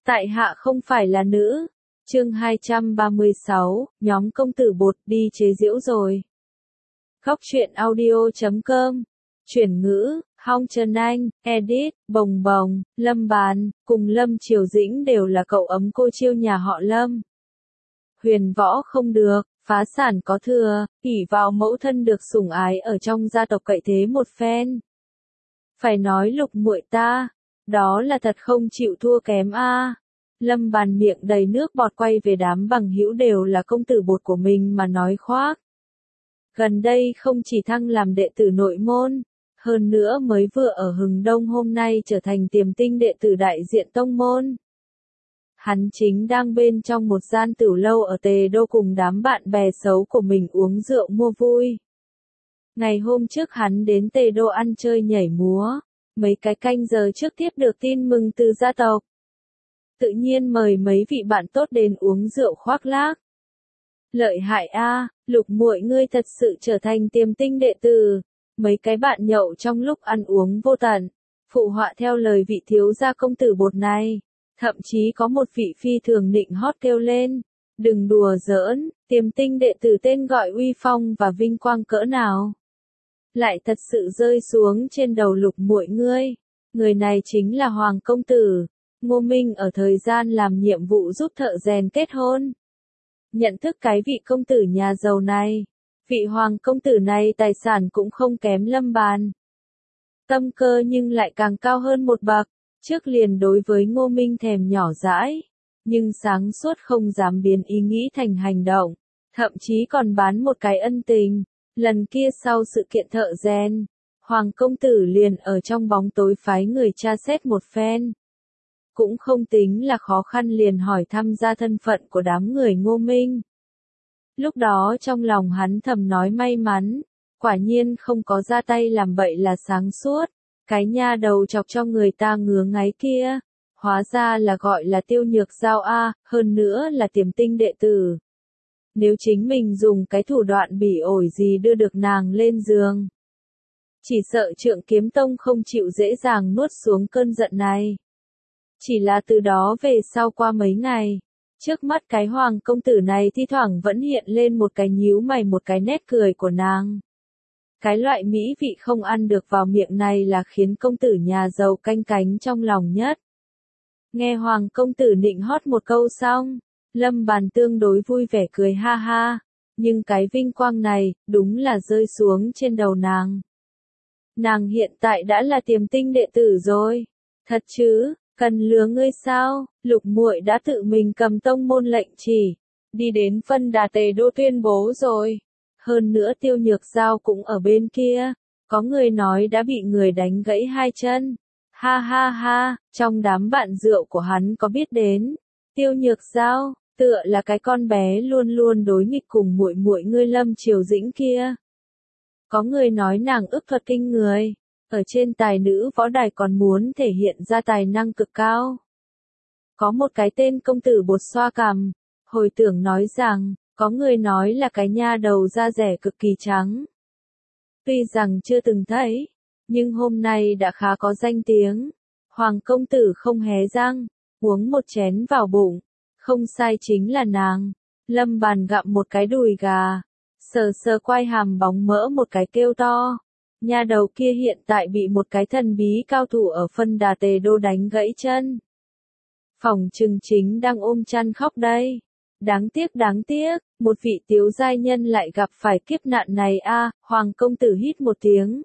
Tại hạ không phải là nữ. Chương 236, nhóm công tử bột đi chế giễu rồi. Góc truyện audio.com. Chuyển ngữ, Hong Trần Anh, edit, Bồng Bồng, Lâm Bàn, cùng Lâm Triều Dĩnh đều là cậu ấm cô chiêu nhà họ Lâm. Huyền võ không được, phá sản có thừa, ỷ vào mẫu thân được sủng ái ở trong gia tộc cậy thế một phen. Phải nói Lục muội ta, đó là thật không chịu thua kém a. Lâm Bàn miệng đầy nước bọt quay về đám bằng hữu đều là công tử bột của mình mà nói khoác. Gần đây không chỉ thăng làm đệ tử nội môn, hơn nữa mới vừa ở Hừng Đông hôm nay trở thành tiềm tinh đệ tử đại diện tông môn. Hắn chính đang bên trong một gian tửu lâu ở Tề Đô cùng đám bạn bè xấu của mình uống rượu mua vui. Ngày hôm trước hắn đến Tề Đô ăn chơi nhảy múa, mấy cái canh giờ trước tiếp được tin mừng từ gia tộc. Tự nhiên mời mấy vị bạn tốt đến uống rượu khoác lác. Lợi hại a, Lục muội ngươi thật sự trở thành tiềm tinh đệ tử. Mấy cái bạn nhậu trong lúc ăn uống vô tận, phụ họa theo lời vị thiếu gia công tử bột này. Thậm chí có một vị phi thường nịnh hót kêu lên, đừng đùa giỡn, tiềm tinh đệ tử tên gọi uy phong và vinh quang cỡ nào. Lại thật sự rơi xuống trên đầu Lục muội ngươi. Người này chính là Hoàng công tử. Ngô Minh ở thời gian làm nhiệm vụ giúp thợ rèn kết hôn. Nhận thức cái vị công tử nhà giàu này. Vị Hoàng công tử này tài sản cũng không kém Lâm Bàn. Tâm cơ nhưng lại càng cao hơn một bậc. Trước liền đối với Ngô Minh thèm nhỏ dãi. Nhưng sáng suốt không dám biến ý nghĩ thành hành động. Thậm chí còn bán một cái ân tình. Lần kia sau sự kiện thợ rèn, Hoàng công tử liền ở trong bóng tối phái người tra xét một phen. Cũng không tính là khó khăn liền hỏi thăm ra thân phận của đám người Ngô Minh. Lúc đó trong lòng hắn thầm nói may mắn, quả nhiên không có ra tay làm bậy là sáng suốt, cái nha đầu chọc cho người ta ngứa ngáy kia, hóa ra là gọi là Tiêu Nhược Giao a, hơn nữa là tiềm tinh đệ tử. Nếu chính mình dùng cái thủ đoạn bỉ ổi gì đưa được nàng lên giường, chỉ sợ Trượng Kiếm Tông không chịu dễ dàng nuốt xuống cơn giận này. Chỉ là từ đó về sau qua mấy ngày, trước mắt cái Hoàng công tử này thi thoảng vẫn hiện lên một cái nhíu mày một cái nét cười của nàng. Cái loại mỹ vị không ăn được vào miệng này là khiến công tử nhà giàu canh cánh trong lòng nhất. Nghe Hoàng công tử nịnh hót một câu xong, Lâm Bàn tương đối vui vẻ cười ha ha, nhưng cái vinh quang này, đúng là rơi xuống trên đầu nàng. Nàng hiện tại đã là tiềm tinh đệ tử rồi. Thật chứ, cần lừa ngươi sao? Lục muội đã tự mình cầm tông môn lệnh chỉ, đi đến phân đà Tề Đô tuyên bố rồi. Hơn nữa Tiêu Nhược Giao cũng ở bên kia, có người nói đã bị người đánh gãy hai chân. Ha ha ha, trong đám bạn rượu của hắn có biết đến. Tiêu Nhược Giao, tựa là cái con bé luôn luôn đối nghịch cùng muội muội ngươi Lâm Triều Dĩnh kia. Có người nói nàng ức thuật kinh người, ở trên tài nữ võ đài còn muốn thể hiện ra tài năng cực cao. Có một cái tên công tử bột xoa cằm, hồi tưởng nói rằng, có người nói là cái nha đầu da rẻ cực kỳ trắng. Tuy rằng chưa từng thấy, nhưng hôm nay đã khá có danh tiếng. Hoàng công tử không hé răng, uống một chén vào bụng, không sai chính là nàng. Lâm Bàn gặm một cái đùi gà, sờ sờ quai hàm bóng mỡ một cái kêu to. Nha đầu kia hiện tại bị một cái thần bí cao thủ ở phân đà Tề Đô đánh gãy chân. Phỏng chừng chính đang ôm chăn khóc đây. Đáng tiếc, một vị tiếu giai nhân lại gặp phải kiếp nạn này a. Hoàng công tử hít một tiếng.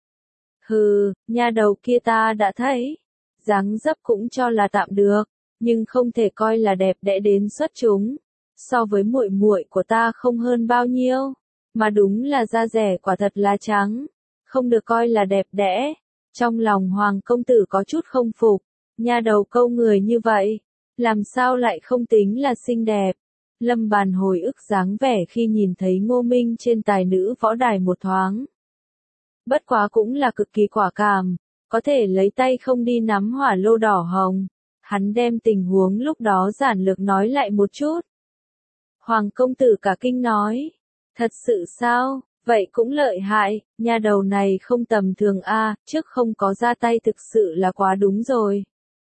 Hừ, nha đầu kia ta đã thấy. Dáng dấp cũng cho là tạm được, nhưng không thể coi là đẹp đẽ đến xuất chúng. So với muội muội của ta không hơn bao nhiêu, mà đúng là da rẻ quả thật là trắng, không được coi là đẹp đẽ. Trong lòng Hoàng công tử có chút không phục, nha đầu câu người như vậy, làm sao lại không tính là xinh đẹp. Lâm Bàn hồi ức dáng vẻ khi nhìn thấy Ngô Minh trên tài nữ võ đài một thoáng. Bất quá cũng là cực kỳ quả cảm, có thể lấy tay không đi nắm hỏa lô đỏ hồng. Hắn đem tình huống lúc đó giản lược nói lại một chút. Hoàng công tử cả kinh nói, thật sự sao, vậy cũng lợi hại, nha đầu này không tầm thường a, trước không có ra tay thực sự là quá đúng rồi.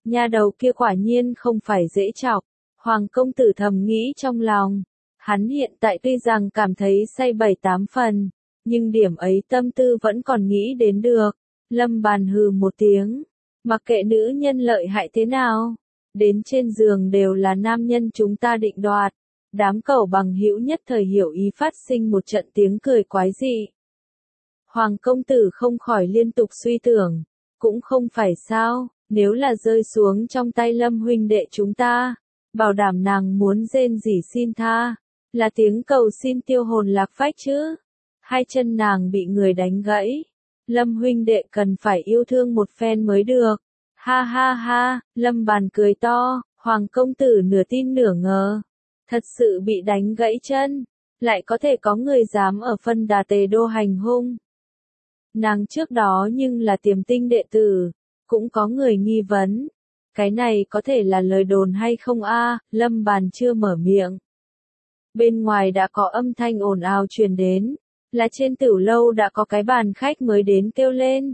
Nha đầu kia quả nhiên không phải dễ chọc. Hoàng công tử thầm nghĩ trong lòng. Hắn hiện tại tuy rằng cảm thấy say 7-8 phần, nhưng điểm ấy tâm tư vẫn còn nghĩ đến được. Lâm Bàn hừ một tiếng. Mặc kệ nữ nhân lợi hại thế nào, đến trên giường đều là nam nhân chúng ta định đoạt. Đám cẩu bằng hữu nhất thời hiểu ý, phát sinh một trận tiếng cười quái dị. Hoàng công tử không khỏi liên tục suy tưởng, cũng không phải sao, nếu là rơi xuống trong tay Lâm huynh đệ chúng ta, bảo đảm nàng muốn rên rỉ xin tha, là tiếng cầu xin tiêu hồn lạc phách chứ. Hai chân nàng bị người đánh gãy, Lâm huynh đệ cần phải yêu thương một phen mới được. Ha ha ha, Lâm Bàn cười to, Hoàng công tử nửa tin nửa ngờ. Thật sự bị đánh gãy chân, lại có thể có người dám ở Phân Đà Tề Đô hành hung. Nàng trước đó nhưng là tiềm tinh đệ tử, cũng có người nghi vấn. Cái này có thể là lời đồn hay không a? Lâm Bàn chưa mở miệng. Bên ngoài đã có âm thanh ồn ào truyền đến, là trên tiểu lâu đã có cái bàn khách mới đến kêu lên.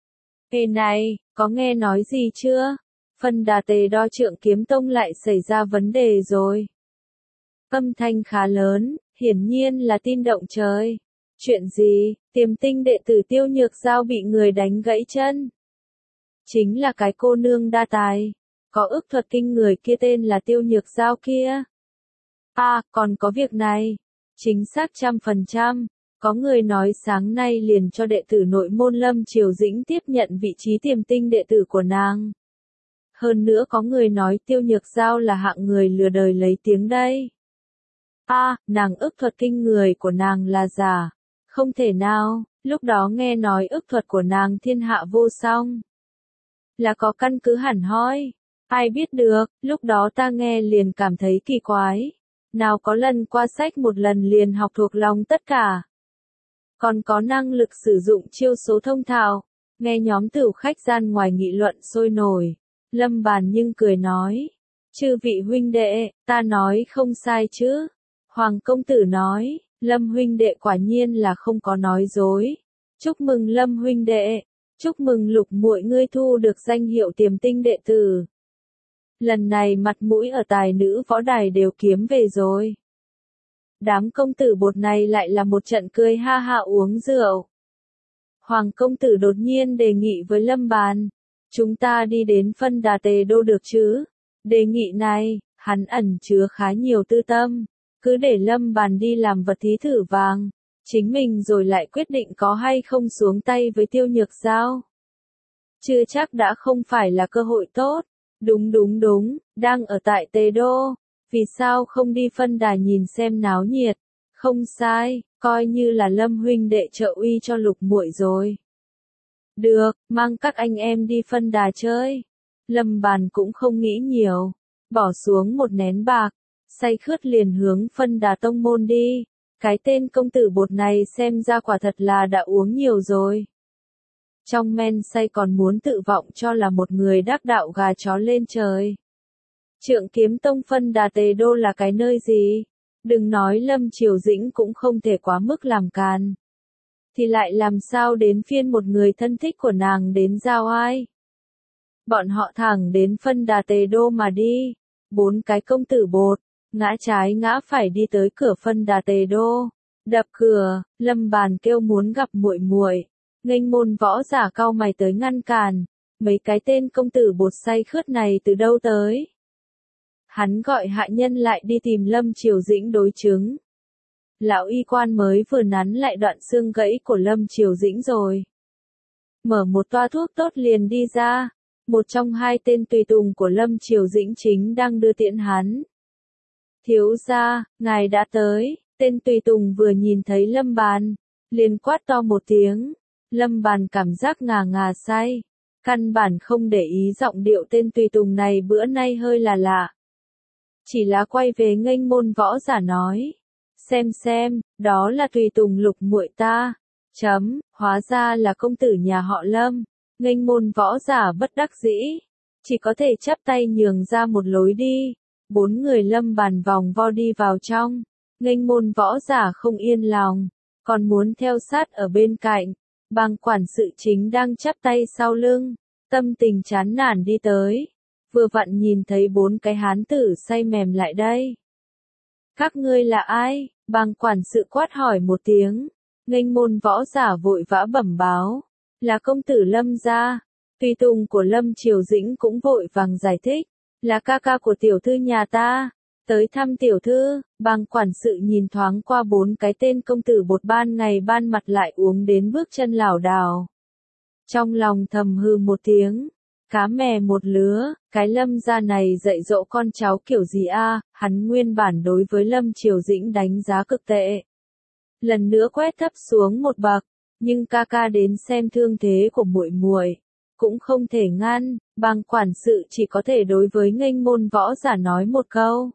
Ê này, có nghe nói gì chưa? Phân Đà Tề Đo Trượng Kiếm Tông lại xảy ra vấn đề rồi. Âm thanh khá lớn, hiển nhiên là tin động trời. Chuyện gì? Tiềm tinh đệ tử Tiêu Nhược Giao bị người đánh gãy chân. Chính là cái cô nương đa tài, có ước thuật kinh người kia tên là Tiêu Nhược Giao kia. À, còn có việc này. Chính xác 100%. Có người nói sáng nay liền cho đệ tử nội môn Lâm Triều Dĩnh tiếp nhận vị trí tiềm tinh đệ tử của nàng. Hơn nữa có người nói Tiêu Nhược Giao là hạng người lừa đời lấy tiếng đây. À, nàng ước thuật kinh người của nàng là giả. Không thể nào, lúc đó nghe nói ước thuật của nàng thiên hạ vô song. Là có căn cứ hẳn hoi. Ai biết được, lúc đó ta nghe liền cảm thấy kỳ quái. Nào có lần qua sách một lần liền học thuộc lòng tất cả. Còn có năng lực sử dụng chiêu số thông thạo. Nghe nhóm tửu khách gian ngoài nghị luận sôi nổi. Lâm Bàn nhưng cười nói. Chư vị huynh đệ, ta nói không sai chứ. Hoàng công tử nói, Lâm huynh đệ quả nhiên là không có nói dối. Chúc mừng Lâm huynh đệ, chúc mừng Lục muội ngươi thu được danh hiệu tiềm tinh đệ tử. Lần này mặt mũi ở tài nữ võ đài đều kiếm về rồi. Đám công tử bột này lại là một trận cười ha ha uống rượu. Hoàng công tử đột nhiên đề nghị với Lâm Bàn. Chúng ta đi đến Phân Đà Tề Đô được chứ? Đề nghị này, hắn ẩn chứa khá nhiều tư tâm. Cứ để Lâm Bàn đi làm vật thí thử vàng. Chính mình rồi lại quyết định có hay không xuống tay với Tiêu Nhược Giao. Chưa chắc đã không phải là cơ hội tốt. Đúng, đang ở tại Tề Đô. Vì sao không đi Phân Đà nhìn xem náo nhiệt? Không sai, coi như là Lâm huynh đệ trợ uy cho Lục muội rồi. Được, mang các anh em đi Phân Đà chơi. Lâm Bàn cũng không nghĩ nhiều. Bỏ xuống một nén bạc. Say khướt liền hướng Phân Đà tông môn đi. Cái tên công tử bột này xem ra quả thật là đã uống nhiều rồi. Trong men say còn muốn tự vọng cho là một người đắc đạo gà chó lên trời. Trượng Kiếm Tông Phân Đà Tề Đô là cái nơi gì? Đừng nói Lâm Triều Dĩnh cũng không thể quá mức làm càn. Thì lại làm sao đến phiên một người thân thích của nàng đến giao ai? Bọn họ thẳng đến Phân Đà Tề Đô mà đi. 4 cái công tử bột, ngã trái ngã phải đi tới cửa Phân Đà Tề Đô. Đập cửa, Lâm Bàn kêu muốn gặp muội muội. Nghênh môn võ giả cau mày tới ngăn cản. Mấy cái tên công tử bột say khướt này từ đâu tới? Hắn gọi hạ nhân lại đi tìm Lâm Triều Dĩnh đối chứng. Lão y quan mới vừa nắn lại đoạn xương gãy của Lâm Triều Dĩnh rồi. Mở một toa thuốc tốt liền đi ra. Một trong 2 tên tùy tùng của Lâm Triều Dĩnh chính đang đưa tiễn hắn. Thiếu gia, ngài đã tới. Tên tùy tùng vừa nhìn thấy Lâm Bàn, liền quát to một tiếng. Lâm Bàn cảm giác ngà ngà say. Căn bản không để ý giọng điệu tên tùy tùng này bữa nay hơi là lạ. Chỉ là quay về nghênh môn võ giả nói. Xem, đó là tùy tùng Lục muội ta. Hóa ra là công tử nhà họ Lâm. Nghênh môn võ giả bất đắc dĩ. Chỉ có thể chắp tay nhường ra một lối đi. 4 người Lâm Bàn vòng vo đi vào trong. Nghênh môn võ giả không yên lòng. Còn muốn theo sát ở bên cạnh. Bang quản sự chính đang chắp tay sau lưng. Tâm tình chán nản đi tới. vừa vặn nhìn thấy 4 cái hán tử say mềm lại đây. Các ngươi là ai? Bang quản sự quát hỏi một tiếng. Nghênh môn võ giả vội vã bẩm báo. Là công tử Lâm gia. Tùy tùng của Lâm Triều Dĩnh cũng vội vàng giải thích. Là ca ca của tiểu thư nhà ta. Tới thăm tiểu thư. Bang quản sự nhìn thoáng qua 4 cái tên công tử bột ban ngày ban mặt lại uống đến bước chân lảo đảo. Trong lòng thầm hư một tiếng. Cá mè một lứa, cái Lâm gia này dạy dỗ con cháu kiểu gì a? Hắn nguyên bản đối với Lâm Triều Dĩnh đánh giá cực tệ. Lần nữa quét thấp xuống một bậc, nhưng ca ca đến xem thương thế của muội muội, cũng không thể ngăn, bang quản sự chỉ có thể đối với nghênh môn võ giả nói một câu.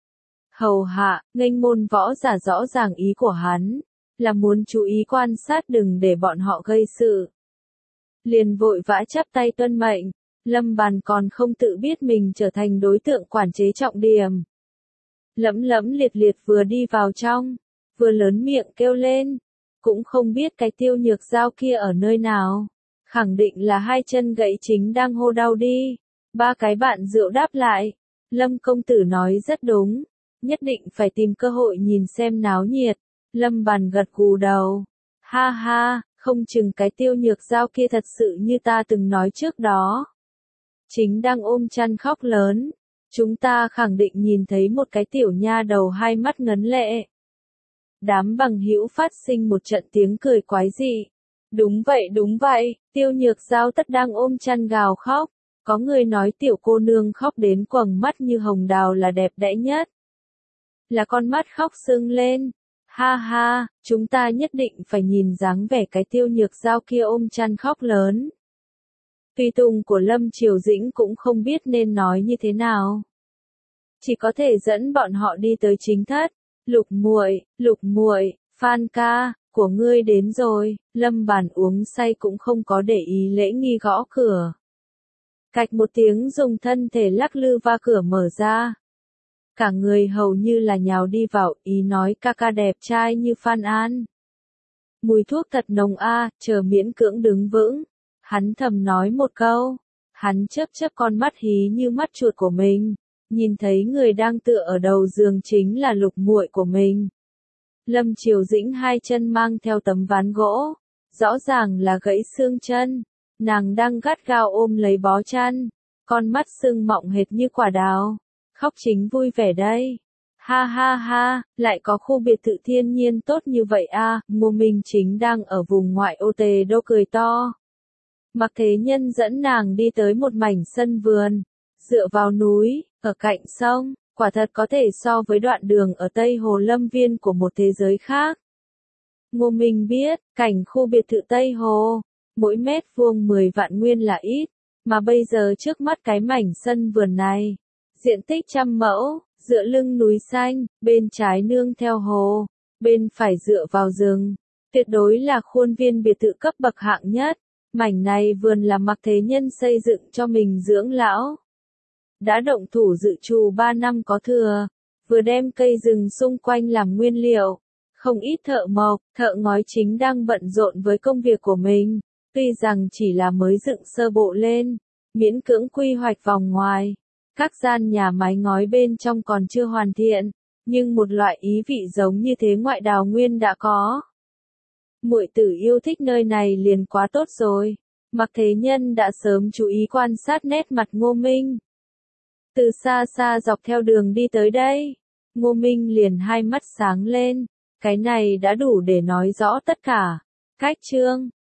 Hầu hạ, nghênh môn võ giả rõ ràng ý của hắn, là muốn chú ý quan sát đừng để bọn họ gây sự. Liền vội vã chắp tay tuân mệnh. Lâm Bàn còn không tự biết mình trở thành đối tượng quản chế trọng điểm. Lẫm lẫm liệt liệt vừa đi vào trong, vừa lớn miệng kêu lên, cũng không biết cái Tiêu Nhược Giao kia ở nơi nào. Khẳng định là 2 chân gãy chính đang hô đau đi. 3 cái bạn rượu đáp lại, Lâm công tử nói rất đúng, nhất định phải tìm cơ hội nhìn xem náo nhiệt. Lâm Bàn gật gù đầu, ha ha, không chừng cái Tiêu Nhược Giao kia thật sự như ta từng nói trước đó. Chính đang ôm chăn khóc lớn, chúng ta khẳng định nhìn thấy một cái tiểu nha đầu 2 mắt ngấn lệ. Đám bằng hữu phát sinh một trận tiếng cười quái dị. Đúng vậy, Tiêu Nhược Giao tất đang ôm chăn gào khóc. Có người nói tiểu cô nương khóc đến quầng mắt như hồng đào là đẹp đẽ nhất. Là con mắt khóc sưng lên. Ha ha, chúng ta nhất định phải nhìn dáng vẻ cái Tiêu Nhược Giao kia ôm chăn khóc lớn. Tùy tùng của Lâm Triều Dĩnh cũng không biết nên nói như thế nào. Chỉ có thể dẫn bọn họ đi tới chính thất. Lục muội, Phan ca, của ngươi đến rồi. Lâm Bàn uống say cũng không có để ý lễ nghi gõ cửa. Cạch một tiếng dùng thân thể lắc lư va cửa mở ra. Cả người hầu như là nhào đi vào, ý nói ca ca đẹp trai như Phan An. Mùi thuốc thật nồng a, chờ miễn cưỡng đứng vững. Hắn thầm nói một câu, hắn chớp con mắt hí như mắt chuột của mình, nhìn thấy người đang tựa ở đầu giường chính là lục muội của mình. Lâm Triều Dĩnh 2 chân mang theo tấm ván gỗ, rõ ràng là gãy xương chân, nàng đang gắt gao ôm lấy bó chăn, con mắt sưng mọng hệt như quả đào, khóc chính vui vẻ đây. Ha ha ha, lại có khu biệt thự thiên nhiên tốt như vậy a. Ngô Minh Chính đang ở vùng ngoại ô Tề Đô cười to. Mặc Thế Nhân dẫn nàng đi tới một mảnh sân vườn, dựa vào núi, ở cạnh sông, quả thật có thể so với đoạn đường ở Tây Hồ Lâm Viên của một thế giới khác. Ngô Minh biết, cảnh khu biệt thự Tây Hồ, mỗi mét vuông 10 vạn nguyên là ít, mà bây giờ trước mắt cái mảnh sân vườn này, diện tích 100 mẫu, dựa lưng núi xanh, bên trái nương theo hồ, bên phải dựa vào rừng, tuyệt đối là khuôn viên biệt thự cấp bậc hạng nhất. Mảnh này vườn là Mặc Thế Nhân xây dựng cho mình dưỡng lão. Đã động thủ dự trù 3 năm có thừa, vừa đem cây rừng xung quanh làm nguyên liệu. Không ít thợ mộc, thợ ngói chính đang bận rộn với công việc của mình. Tuy rằng chỉ là mới dựng sơ bộ lên, miễn cưỡng quy hoạch vòng ngoài. Các gian nhà mái ngói bên trong còn chưa hoàn thiện, nhưng một loại ý vị giống như thế ngoại đào nguyên đã có. Muội tử yêu thích nơi này liền quá tốt rồi. Mặc Thế Nhân đã sớm chú ý quan sát nét mặt Ngô Minh. Từ xa xa dọc theo đường đi tới đây, Ngô Minh liền 2 mắt sáng lên, cái này đã đủ để nói rõ tất cả. Cách chương